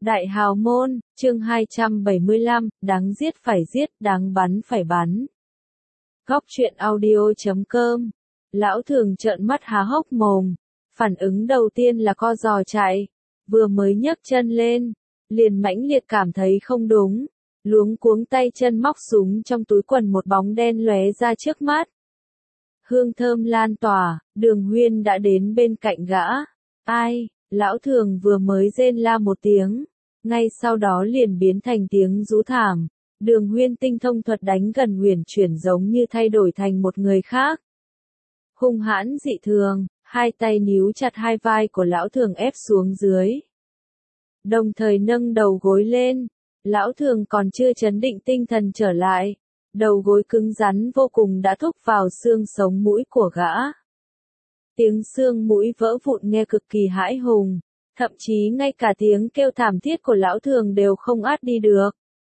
Đại hào môn, chương 275, đáng giết phải giết, đáng bắn phải bắn. Góc truyện audio.com. Lão Thường trợn mắt há hốc mồm, phản ứng đầu tiên là co giò chạy, vừa mới nhấc chân lên, liền mãnh liệt cảm thấy không đúng, luống cuống tay chân móc súng trong túi quần, một bóng đen lóe ra trước mắt. Hương thơm lan tỏa, Đường Huyên đã đến bên cạnh gã. Ai? Lão Thường vừa mới rên la một tiếng, ngay sau đó liền biến thành tiếng rú thảm. Đường Huyên tinh thông thuật đánh gần huyền chuyển, giống như thay đổi thành một người khác. Hung hãn dị thường, hai tay níu chặt hai vai của Lão Thường ép xuống dưới. Đồng thời nâng đầu gối lên, Lão Thường còn chưa trấn định tinh thần trở lại. Đầu gối cứng rắn vô cùng đã thúc vào xương sống mũi của gã. Tiếng xương mũi vỡ vụn nghe cực kỳ hãi hùng, thậm chí ngay cả tiếng kêu thảm thiết của Lão Thường đều không át đi được.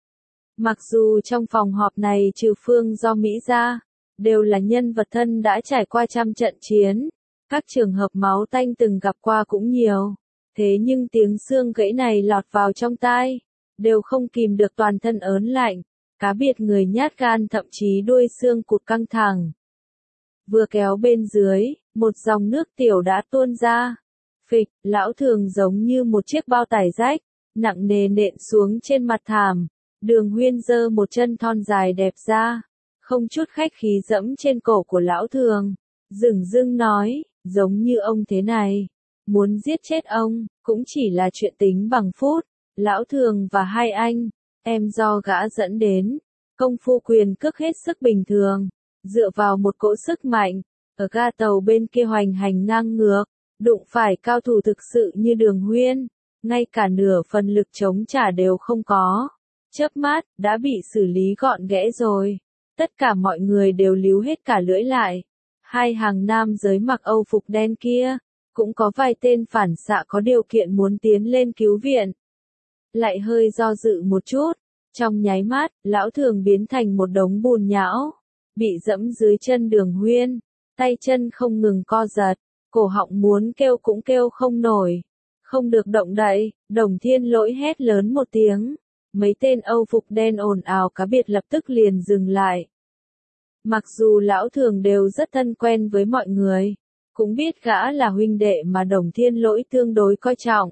Mặc dù trong phòng họp này trừ Phương Do Mỹ ra, đều là nhân vật thân đã trải qua trăm trận chiến, các trường hợp máu tanh từng gặp qua cũng nhiều, thế nhưng tiếng xương gãy này lọt vào trong tai, đều không kìm được toàn thân ớn lạnh, cá biệt người nhát gan thậm chí đuôi xương cụt căng thẳng. Vừa kéo bên dưới, một dòng nước tiểu đã tuôn ra. Phịch, Lão Thường giống như một chiếc bao tải rách, nặng nề nện xuống trên mặt thảm. Đường Huyên giơ một chân thon dài đẹp ra, không chút khách khí dẫm trên cổ của Lão Thường, dửng dưng nói, giống như ông thế này, muốn giết chết ông, cũng chỉ là chuyện tính bằng phút. Lão Thường và hai anh em do gã dẫn đến, công phu quyền cước hết sức bình thường, dựa vào một cỗ sức mạnh, ở ga tàu bên kia hoành hành ngang ngược, đụng phải cao thủ thực sự như Đường Huyên, ngay cả nửa phần lực chống trả đều không có. Chớp mắt, đã bị xử lý gọn ghẽ rồi. Tất cả mọi người đều líu hết cả lưỡi lại. Hai hàng nam giới mặc Âu phục đen kia, cũng có vài tên phản xạ có điều kiện muốn tiến lên cứu viện. Lại hơi do dự một chút, trong nháy mắt, Lão Thường biến thành một đống bùn nhão, bị dẫm dưới chân Đường Huyên, tay chân không ngừng co giật, cổ họng muốn kêu cũng kêu không nổi, không được động đậy. Đồng Thiên Lỗi hét lớn một tiếng. Mấy tên Âu phục đen ồn ào cá biệt lập tức liền dừng lại. Mặc dù Lão Thường đều rất thân quen với mọi người, cũng biết gã là huynh đệ mà Đồng Thiên Lỗi tương đối coi trọng.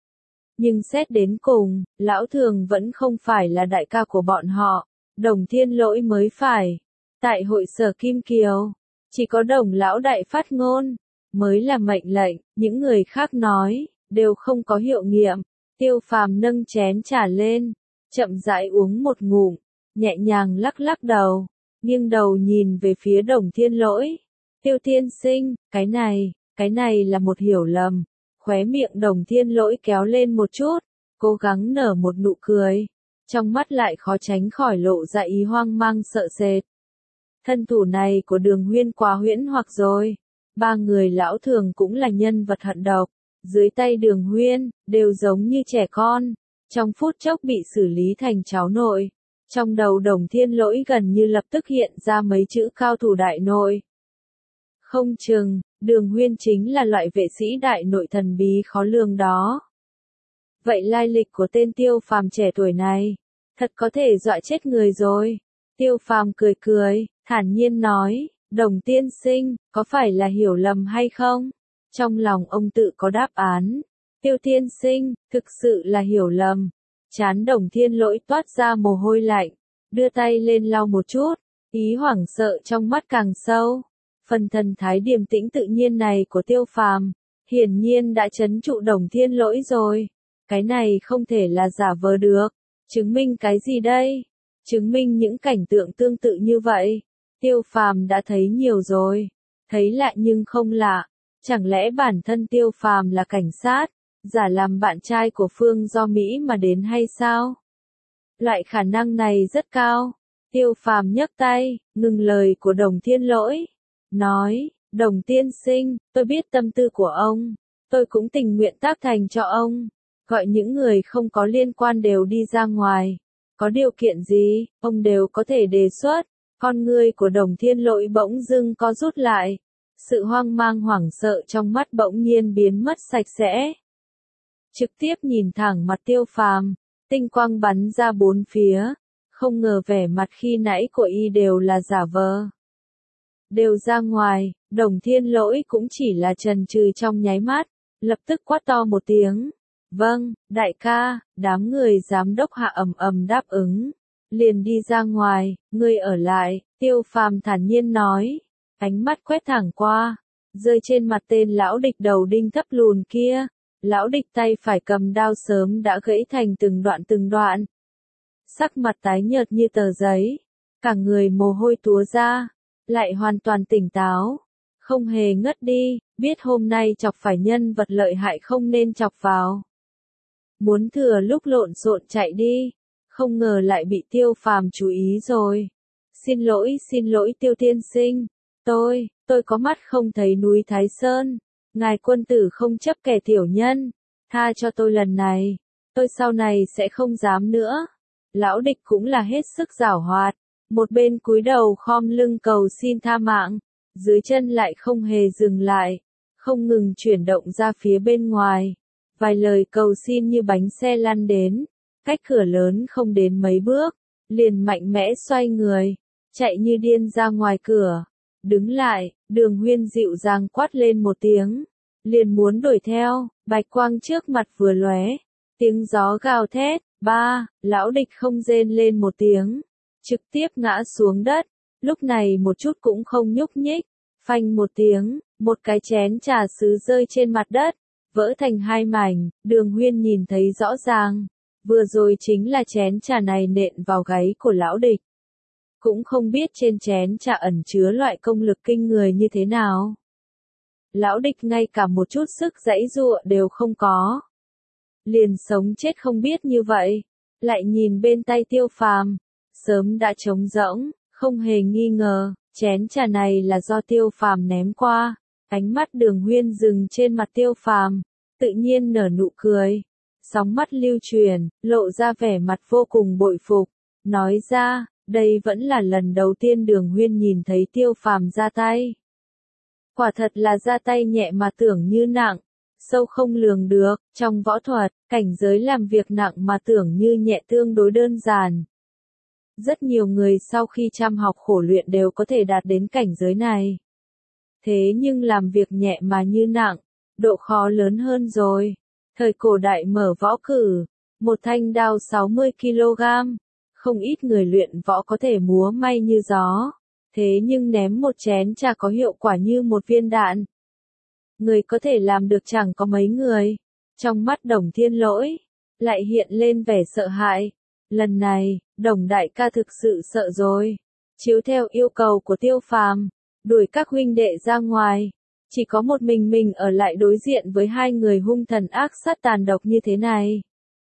Nhưng xét đến cùng, Lão Thường vẫn không phải là đại ca của bọn họ, Đồng Thiên Lỗi mới phải. Tại hội sở Kim Kiều, chỉ có Đồng Lão đại phát ngôn, mới là mệnh lệnh, những người khác nói, đều không có hiệu nghiệm. Tiêu Phàm nâng chén trà lên, chậm rãi uống một ngụm, nhẹ nhàng lắc lắc đầu, nghiêng đầu nhìn về phía Đồng Thiên Lỗi. Tiêu tiên sinh, cái này là một hiểu lầm. Khóe miệng Đồng Thiên Lỗi kéo lên một chút, cố gắng nở một nụ cười, trong mắt lại khó tránh khỏi lộ ra ý hoang mang sợ sệt. Thân thủ này của Đường Huyên quá huyễn hoặc rồi. Ba người Lão Thường cũng là nhân vật hận độc, dưới tay Đường Huyên, đều giống như trẻ con, trong phút chốc bị xử lý thành cháu nội. Trong đầu Đồng Thiên Lỗi gần như lập tức hiện ra mấy chữ cao thủ đại nội. Không chừng, Đường Huyên chính là loại vệ sĩ đại nội thần bí khó lường đó. Vậy lai lịch của tên Tiêu Phàm trẻ tuổi này, thật có thể dọa chết người rồi. Tiêu Phàm cười cười, thản nhiên nói, Đồng tiên sinh, có phải là hiểu lầm hay không? Trong lòng ông tự có đáp án. Tiêu tiên sinh, thực sự là hiểu lầm. Trán Đồng Thiên Lỗi toát ra mồ hôi lạnh, đưa tay lên lau một chút, ý hoảng sợ trong mắt càng sâu. Phần thần thái điềm tĩnh tự nhiên này của Tiêu Phàm, hiển nhiên đã trấn trụ Đồng Thiên Lỗi rồi. Cái này không thể là giả vờ được. Chứng minh cái gì đây? Chứng minh những cảnh tượng tương tự như vậy. Tiêu Phàm đã thấy nhiều rồi. Thấy lạ nhưng không lạ. Chẳng lẽ bản thân Tiêu Phàm là cảnh sát, giả làm bạn trai của Phương Do Mỹ mà đến hay sao? Loại khả năng này rất cao. Tiêu Phàm nhấc tay, ngừng lời của Đồng Thiên Lỗi. Nói, Đồng tiên sinh, tôi biết tâm tư của ông. Tôi cũng tình nguyện tác thành cho ông. Gọi những người không có liên quan đều đi ra ngoài. Có điều kiện gì, ông đều có thể đề xuất. Con ngươi của Đồng Thiên Lỗi bỗng dưng co rút lại. Sự hoang mang hoảng sợ trong mắt bỗng nhiên biến mất sạch sẽ. trực tiếp nhìn thẳng mặt Tiêu Phàm, tinh quang bắn ra bốn phía, không ngờ vẻ mặt khi nãy của y đều là giả vờ. Đều ra ngoài, Đồng Thiên Lỗi cũng chỉ là chần chừ trong nháy mắt, lập tức quát to một tiếng. Vâng, đại ca, đám người giám đốc Hạ ầm ầm đáp ứng. Liền đi ra ngoài, ngươi ở lại, Tiêu Phàm thản nhiên nói. Ánh mắt quét thẳng qua, rơi trên mặt tên lão địch đầu đinh thấp lùn kia. Lão địch tay phải cầm đao sớm đã gãy thành từng đoạn. Sắc mặt tái nhợt như tờ giấy, cả người mồ hôi túa ra, lại hoàn toàn tỉnh táo, không hề ngất đi, biết hôm nay chọc phải nhân vật lợi hại không nên chọc vào. Muốn thừa lúc lộn xộn chạy đi, không ngờ lại bị Tiêu Phàm chú ý rồi. Xin lỗi Tiêu tiên sinh, tôi có mắt không thấy núi Thái Sơn, ngài quân tử không chấp kẻ tiểu nhân, tha cho tôi lần này, tôi sau này sẽ không dám nữa. Lão địch cũng là hết sức giảo hoạt, một bên cúi đầu khom lưng cầu xin tha mạng, dưới chân lại không hề dừng lại, không ngừng chuyển động ra phía bên ngoài. Vài lời cầu xin như bánh xe lăn đến, cách cửa lớn không đến mấy bước, liền mạnh mẽ xoay người, chạy như điên ra ngoài cửa. Đứng lại, Đường Huyên dịu dàng quát lên một tiếng, liền muốn đuổi theo, bạch quang trước mặt vừa lóe, tiếng gió gào thét, lão địch không rên lên một tiếng, trực tiếp ngã xuống đất, lúc này một chút cũng không nhúc nhích, phanh một tiếng, một cái chén trà sứ rơi trên mặt đất, vỡ thành hai mảnh. Đường Huyên nhìn thấy rõ ràng, vừa rồi chính là chén trà này nện vào gáy của lão địch. Cũng không biết trên chén trà ẩn chứa loại công lực kinh người như thế nào. Lão địch ngay cả một chút sức giãy giụa đều không có. Liền sống chết không biết như vậy, lại nhìn bên tay Tiêu Phàm, sớm đã trống rỗng, không hề nghi ngờ, chén trà này là do Tiêu Phàm ném qua. Ánh mắt Đường Huyên dừng trên mặt Tiêu Phàm, tự nhiên nở nụ cười, sóng mắt lưu truyền, lộ ra vẻ mặt vô cùng bội phục, nói ra, đây vẫn là lần đầu tiên Đường Huyên nhìn thấy Tiêu Phàm ra tay. Quả thật là ra tay nhẹ mà tưởng như nặng, sâu không lường được, trong võ thuật, cảnh giới làm việc nặng mà tưởng như nhẹ tương đối đơn giản. Rất nhiều người sau khi chăm học khổ luyện đều có thể đạt đến cảnh giới này. Thế nhưng làm việc nhẹ mà như nặng, độ khó lớn hơn rồi. Thời cổ đại mở võ cử, một thanh đao 60 kg, không ít người luyện võ có thể múa may như gió. Thế nhưng ném một chén trà có hiệu quả như một viên đạn. Người có thể làm được chẳng có mấy người. Trong mắt Đồng Thiên Lỗi, lại hiện lên vẻ sợ hãi. Lần này, Đồng đại ca thực sự sợ rồi. Chiếu theo yêu cầu của Tiêu Phàm, đuổi các huynh đệ ra ngoài. Chỉ có một mình ở lại đối diện với hai người hung thần ác sát tàn độc như thế này.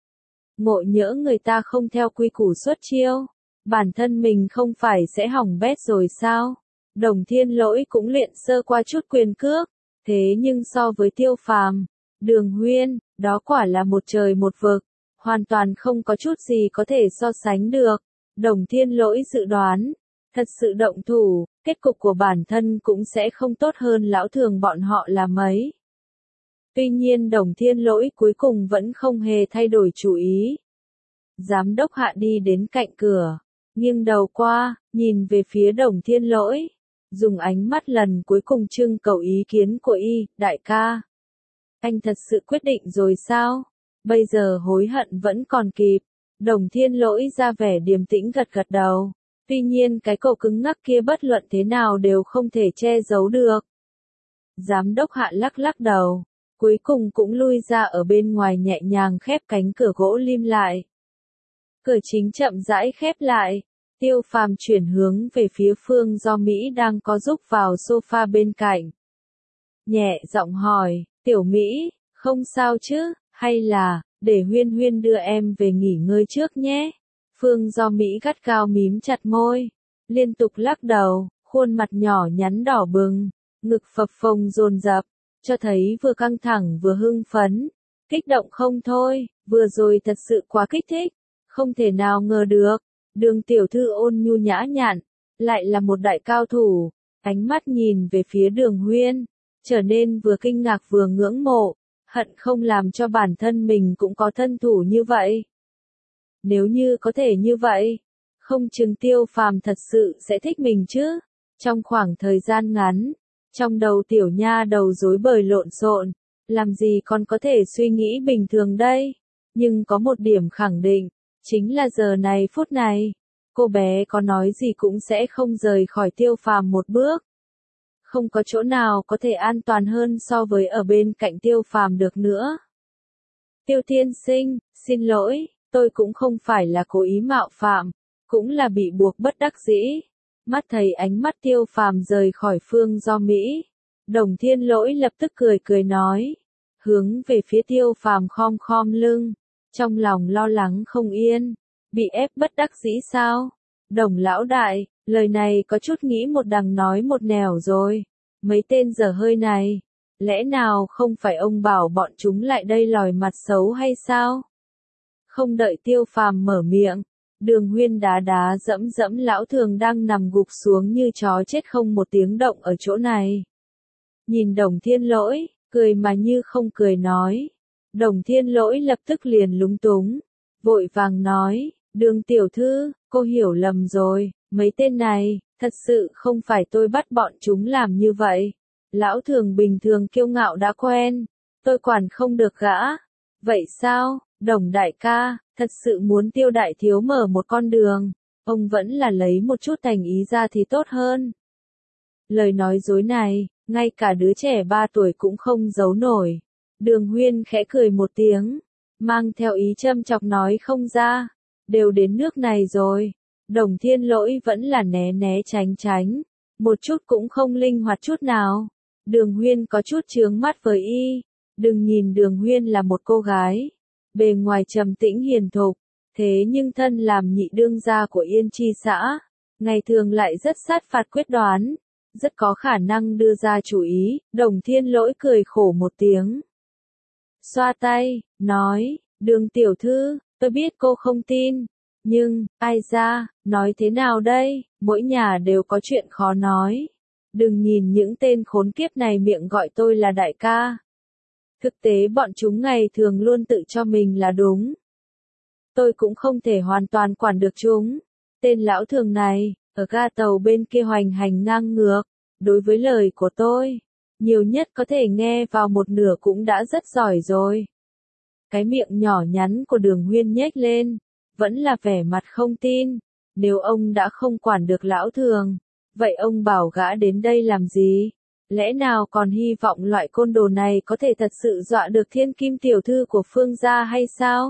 Ngộ nhỡ người ta không theo quy củ xuất chiêu, bản thân mình không phải sẽ hỏng bét rồi sao? Đồng Thiên Lỗi cũng luyện sơ qua chút quyền cước, thế nhưng so với Tiêu Phàm, Đường Huyên, đó quả là một trời một vực, hoàn toàn không có chút gì có thể so sánh được. Đồng Thiên Lỗi dự đoán, thật sự động thủ, kết cục của bản thân cũng sẽ không tốt hơn lão thường bọn họ là mấy. Tuy nhiên Đồng Thiên Lỗi cuối cùng vẫn không hề thay đổi chủ ý. Giám đốc Hạ đi đến cạnh cửa, nghiêng đầu qua, nhìn về phía Đồng Thiên Lỗi, dùng ánh mắt lần cuối cùng trưng cầu ý kiến của y. Đại ca, anh thật sự quyết định rồi sao? Bây giờ hối hận vẫn còn kịp. Đồng Thiên Lỗi ra vẻ điềm tĩnh gật gật đầu. Tuy nhiên cái cổ cứng ngắc kia bất luận thế nào đều không thể che giấu được. Giám đốc Hạ lắc lắc đầu, cuối cùng cũng lui ra ở bên ngoài nhẹ nhàng khép cánh cửa gỗ lim lại. Cửa chính chậm rãi khép lại, Tiêu Phàm chuyển hướng về phía Phương Do Mỹ đang có giúp vào sofa bên cạnh. Nhẹ giọng hỏi, Tiểu Mỹ, không sao chứ, hay là, để Huyên Huyên đưa em về nghỉ ngơi trước nhé. Phương Do Mỹ gắt gao mím chặt môi, liên tục lắc đầu, khuôn mặt nhỏ nhắn đỏ bừng, ngực phập phồng dồn dập, cho thấy vừa căng thẳng vừa hưng phấn, kích động không thôi, vừa rồi thật sự quá kích thích, không thể nào ngờ được, Đường tiểu thư ôn nhu nhã nhặn, lại là một đại cao thủ, ánh mắt nhìn về phía Đường Huyên, trở nên vừa kinh ngạc vừa ngưỡng mộ, hận không làm cho bản thân mình cũng có thân thủ như vậy. Nếu như có thể như vậy, không chừng Tiêu Phàm thật sự sẽ thích mình chứ. Trong khoảng thời gian ngắn, trong đầu tiểu nha đầu rối bời lộn xộn, làm gì còn có thể suy nghĩ bình thường đây. Nhưng có một điểm khẳng định, chính là giờ này phút này, cô bé có nói gì cũng sẽ không rời khỏi Tiêu Phàm một bước. Không có chỗ nào có thể an toàn hơn so với ở bên cạnh Tiêu Phàm được nữa. Tiêu tiên sinh, xin lỗi, tôi cũng không phải là cố ý mạo phạm, cũng là bị buộc bất đắc dĩ. Mắt thấy ánh mắt Tiêu Phàm rời khỏi Phương Do Mỹ, Đồng Thiên Lỗi lập tức cười cười nói, hướng về phía Tiêu Phàm khom khom lưng, trong lòng lo lắng không yên, bị ép bất đắc dĩ sao? Đồng lão đại, lời này có chút nghĩ một đằng nói một nẻo rồi, mấy tên dở hơi này, lẽ nào không phải ông bảo bọn chúng lại đây lòi mặt xấu hay sao? Không đợi Tiêu Phàm mở miệng, Đường Huyên đá đá dẫm dẫm lão thường đang nằm gục xuống như chó chết không một tiếng động ở chỗ này. Nhìn Đồng Thiên Lỗi, cười mà như không cười nói. Đồng Thiên Lỗi lập tức liền lúng túng, vội vàng nói, Đường tiểu thư, cô hiểu lầm rồi, mấy tên này, thật sự không phải tôi bắt bọn chúng làm như vậy. Lão thường bình thường kiêu ngạo đã quen, tôi quản không được gã. Vậy sao, Đồng đại ca, thật sự muốn Tiêu đại thiếu mở một con đường, ông vẫn là lấy một chút thành ý ra thì tốt hơn. Lời nói dối này, ngay cả đứa trẻ 3 tuổi cũng không giấu nổi. Đường Huyên khẽ cười một tiếng, mang theo ý châm chọc nói không ra, đều đến nước này rồi. Đồng Thiên Lỗi vẫn là né né tránh tránh, một chút cũng không linh hoạt chút nào. Đường Huyên có chút chướng mắt với y, đừng nhìn Đường Huyên là một cô gái, bề ngoài trầm tĩnh hiền thục, thế nhưng thân làm nhị đương gia của Yên Chi xã, ngày thường lại rất sát phạt quyết đoán, rất có khả năng đưa ra chủ ý. Đồng Thiên Lỗi cười khổ một tiếng, xoa tay, nói, Đường tiểu thư, tôi biết cô không tin, nhưng, ai ra, nói thế nào đây, mỗi nhà đều có chuyện khó nói. Đừng nhìn những tên khốn kiếp này miệng gọi tôi là đại ca. Thực tế bọn chúng ngày thường luôn tự cho mình là đúng. Tôi cũng không thể hoàn toàn quản được chúng. Tên lão thường này, ở ga tàu bên kia hoành hành ngang ngược, đối với lời của tôi, nhiều nhất có thể nghe vào một nửa cũng đã rất giỏi rồi. Cái miệng nhỏ nhắn của Đường Huyên nhếch lên, vẫn là vẻ mặt không tin. Nếu ông đã không quản được lão thường, vậy ông bảo gã đến đây làm gì? Lẽ nào còn hy vọng loại côn đồ này có thể thật sự dọa được thiên kim tiểu thư của Phương gia hay sao?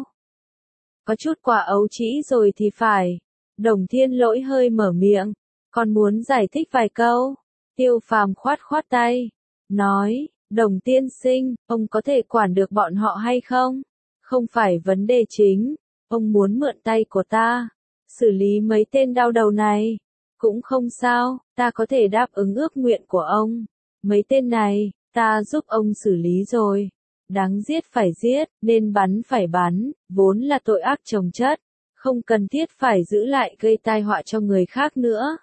Có chút quả ấu trĩ rồi thì phải. Đồng Thiên Lỗi hơi mở miệng, còn muốn giải thích vài câu. Tiêu Phàm khoát khoát tay, nói, Đồng tiên sinh, ông có thể quản được bọn họ hay không? Không phải vấn đề chính, ông muốn mượn tay của ta, xử lý mấy tên đau đầu này. Cũng không sao, ta có thể đáp ứng ước nguyện của ông. Mấy tên này, ta giúp ông xử lý rồi. Đáng giết phải giết, nên bắn phải bắn, vốn là tội ác chồng chất. Không cần thiết phải giữ lại gây tai họa cho người khác nữa.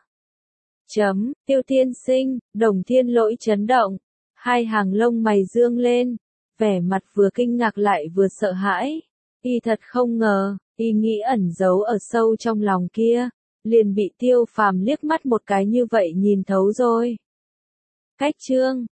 Tiêu tiên sinh, Đồng Thiên Lỗi chấn động. Hai hàng lông mày dương lên, vẻ mặt vừa kinh ngạc lại vừa sợ hãi. Y thật không ngờ, y nghĩ ẩn giấu ở sâu trong lòng kia, liền bị Tiêu Phàm liếc mắt một cái như vậy nhìn thấu rồi. Cách chương